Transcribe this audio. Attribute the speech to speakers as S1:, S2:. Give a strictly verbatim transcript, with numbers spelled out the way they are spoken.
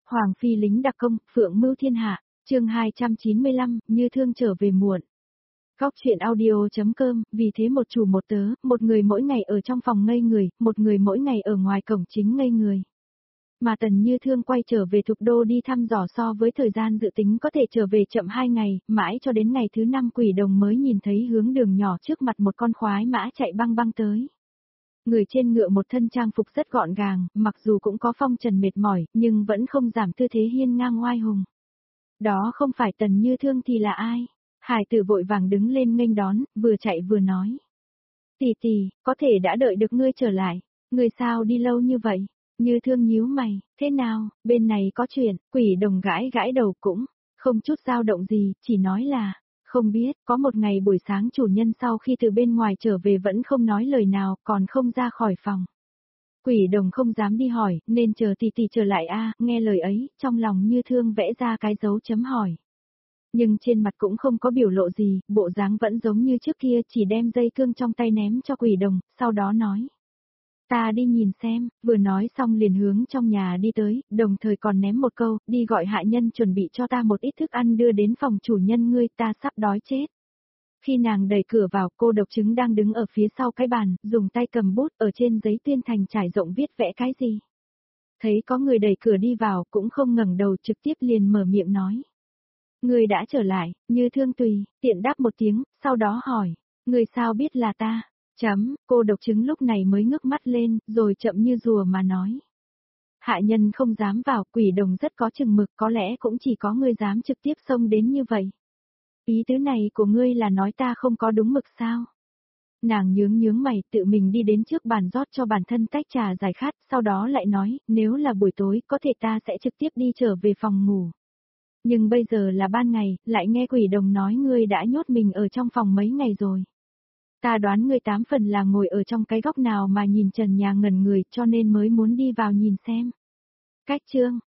S1: Hoàng phi lính đặc công, phượng mưu thiên hạ, chương hai trăm chín mươi lăm, Như Thương trở về muộn. Góc truyện audio.com, vì thế một chủ một tớ, một người mỗi ngày ở trong phòng ngây người, một người mỗi ngày ở ngoài cổng chính ngây người. Mà Tần Như Thương quay trở về Thục Đô đi thăm dò so với thời gian dự tính có thể trở về chậm hai ngày, mãi cho đến ngày thứ năm Quỷ Đồng mới nhìn thấy hướng đường nhỏ trước mặt một con khoái mã chạy băng băng tới. Người trên ngựa một thân trang phục rất gọn gàng, mặc dù cũng có phong trần mệt mỏi, nhưng vẫn không giảm tư thế hiên ngang oai hùng. Đó không phải Tần Như Thương thì là ai? Hải tử vội vàng đứng lên nghênh đón, vừa chạy vừa nói. Tỷ tỷ, có thể đã đợi được ngươi trở lại, ngươi sao đi lâu như vậy? Như Thương nhíu mày, thế nào, bên này có chuyện, Quỷ Đồng gãi gãi đầu cũng, không chút dao động gì, chỉ nói là, không biết, có một ngày buổi sáng chủ nhân sau khi từ bên ngoài trở về vẫn không nói lời nào, còn không ra khỏi phòng. Quỷ Đồng không dám đi hỏi, nên chờ tỷ tỷ trở lại a. Nghe lời ấy, trong lòng Như Thương vẽ ra cái dấu chấm hỏi. Nhưng trên mặt cũng không có biểu lộ gì, bộ dáng vẫn giống như trước kia, chỉ đem dây cương trong tay ném cho Quỷ Đồng, sau đó nói. Ta đi nhìn xem, vừa nói xong liền hướng trong nhà đi tới, đồng thời còn ném một câu, đi gọi hạ nhân chuẩn bị cho ta một ít thức ăn đưa đến phòng chủ nhân ngươi, ta sắp đói chết. Khi nàng đẩy cửa vào, cô Độc Trứng đang đứng ở phía sau cái bàn, dùng tay cầm bút ở trên giấy tuyên thành trải rộng viết vẽ cái gì. Thấy có người đẩy cửa đi vào, cũng không ngẩng đầu, trực tiếp liền mở miệng nói. Ngươi đã trở lại, Như Thương tùy, tiện đáp một tiếng, sau đó hỏi, ngươi sao biết là ta? Chấm, cô Độc Trứng lúc này mới ngước mắt lên, rồi chậm như rùa mà nói. Hạ nhân không dám vào, Quỷ Đồng rất có chừng mực, có lẽ cũng chỉ có ngươi dám trực tiếp xông đến như vậy. Ý tứ này của ngươi là nói ta không có đúng mực sao? Nàng nhướng nhướng mày, tự mình đi đến trước bàn rót cho bản thân tách trà giải khát, sau đó lại nói, nếu là buổi tối, có thể ta sẽ trực tiếp đi trở về phòng ngủ. Nhưng bây giờ là ban ngày, lại nghe Quỷ Đồng nói ngươi đã nhốt mình ở trong phòng mấy ngày rồi. Ta đoán ngươi tám phần là ngồi ở trong cái góc nào mà nhìn trần nhà ngẩn người, cho nên mới muốn đi vào nhìn xem. Cách chương,